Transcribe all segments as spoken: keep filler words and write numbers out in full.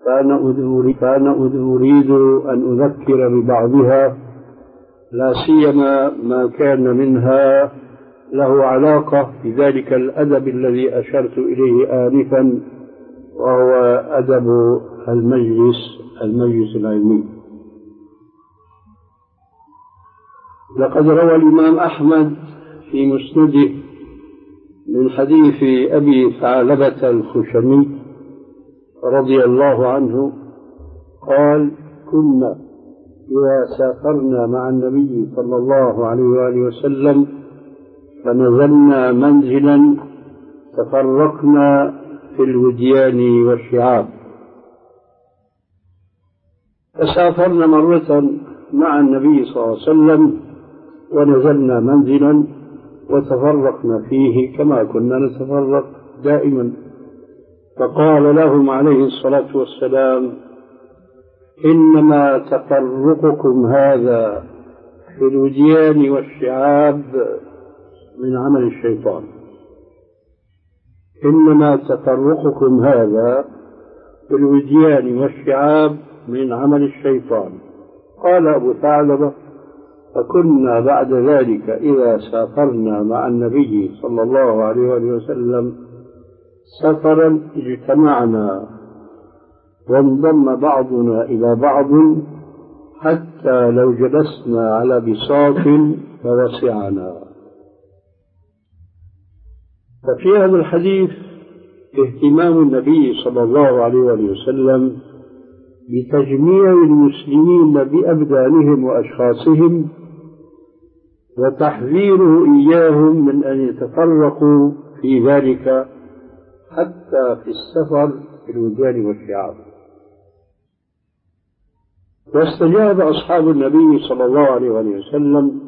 فأنا أريد أن أذكر ببعضها، لا سيما ما كان منها له علاقة بذلك الأدب الذي أشرت إليه آنفا، وهو أدب المجلس المجلس العلمي. لقد روى الإمام أحمد في مسنده من حديث أبي ثعلبة الخشني رضي الله عنه قال: كنا إذا سافرنا مع النبي صلى الله عليه وآله وسلم فنزلنا منزلا تفرقنا في الوديان والشعاب. فسافرنا مرة مع النبي صلى الله عليه وسلم ونزلنا منزلا وتفرقنا فيه كما كنا نتفرق دائما، فقال لهم عليه الصلاة والسلام: إنما تفرقكم هذا في الوديان والشعاب من عمل الشيطان. إنما تفرقكم هذا في الوديان والشعاب من عمل الشيطان. قال أبو ثعلبة: فكنا بعد ذلك إذا سافرنا مع النبي صلى الله عليه وسلم سفرا اجتمعنا وانضم بعضنا إلى بعض حتى لو جلسنا على بساط فوسعنا. ففي هذا الحديث اهتمام النبي صلى الله عليه وسلم بتجميع المسلمين بأبدانهم وأشخاصهم، وتحذيره إياهم من أن يتفرقوا في ذلك حتى في السفر في الوديان والشعاب. واستجاب أصحاب النبي صلى الله عليه وسلم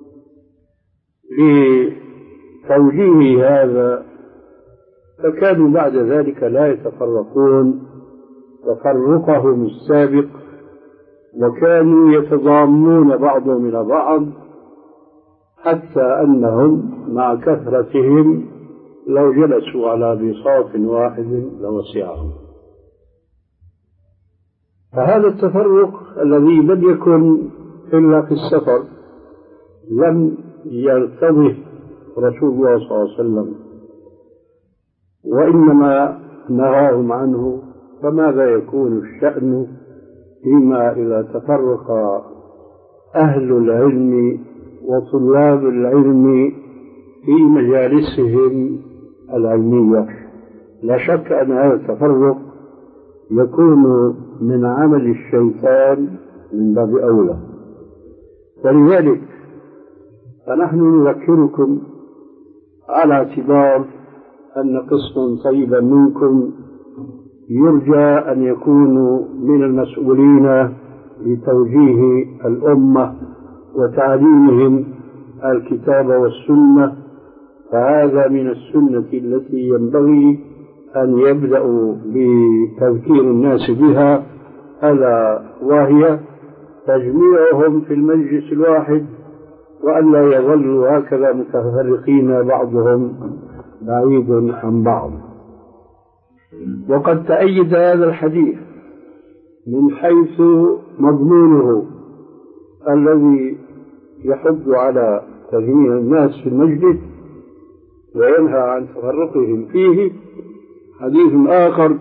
لتوجيه هذا، فكانوا بعد ذلك لا يتفرقون تفرقهم السابق، وكانوا يتضامون بعضهم إلى بعض، حتى أنهم مع كثرتهم لو جلسوا على بساط واحد لوسعهم. فهذا التفرق الذي لم يكن إلا في السفر لم يرتضه رسول الله صلى الله عليه وسلم، وإنما نهاهم عنه. فماذا يكون الشأن فيما إذا تفرق أهل العلم وطلاب العلم في مجالسهم العلمية؟ لا شك أن هذا التفرق يكون من عمل الشيطان من باب أولى. ولذلك فنحن نذكركم على اعتبار أن قسما طيبا منكم يرجى أن يكونوا من المسؤولين لتوجيه الأمة وتعليمهم الكتاب والسنة، فهذا من السنة التي ينبغي أن يبدأوا بتذكير الناس بها، ألا وهي تجميعهم في المجلس الواحد، وألا يظلوا هكذا متفرقين بعضهم بعيد عن بعض. وقد تأيد هذا الحديث من حيث مضمونه الذي يحض على تجميع الناس في المجلس وينهى عن تفرقهم فيه حديث آخر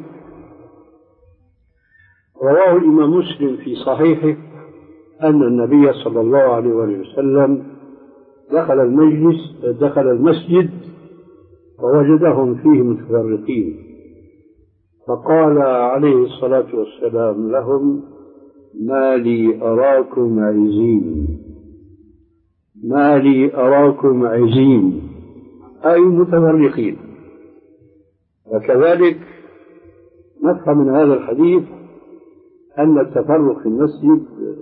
رواه الإمام مسلم في صحيحه أن النبي صلى الله عليه وسلم دخل المجلس دخل المسجد فوجدهم فيه متفرقين، فقال عليه الصلاة والسلام لهم: ما لي أراكم عزين، ما لي أراكم عزين، أي متفرقين. وكذلك نفهم من هذا الحديث أن التفرق في المسجد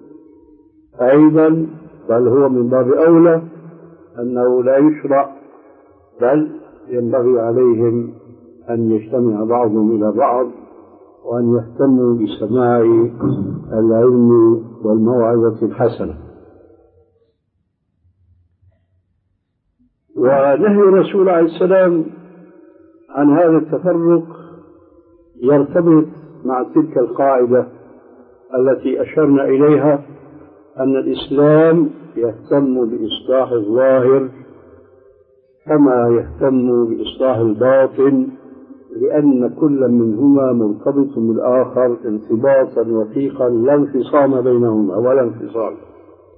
أيضا بل هو من باب أولى أنه لا يشرع، بل ينبغي عليهم أن يجتمع بعضهم إلى بعض وأن يهتموا بسماع العلم والموعظة الحسنة. ونهي الرسول عليه السلام عن هذا التفرق يرتبط مع تلك القاعدة التي أشرنا إليها أن الإسلام يهتم بإصلاح الظاهر كما يهتم بإصلاح الباطن، لأن كل منهما مرتبط بالآخر ارتباطا وثيقا لا انفصام بينهما ولا انفصال.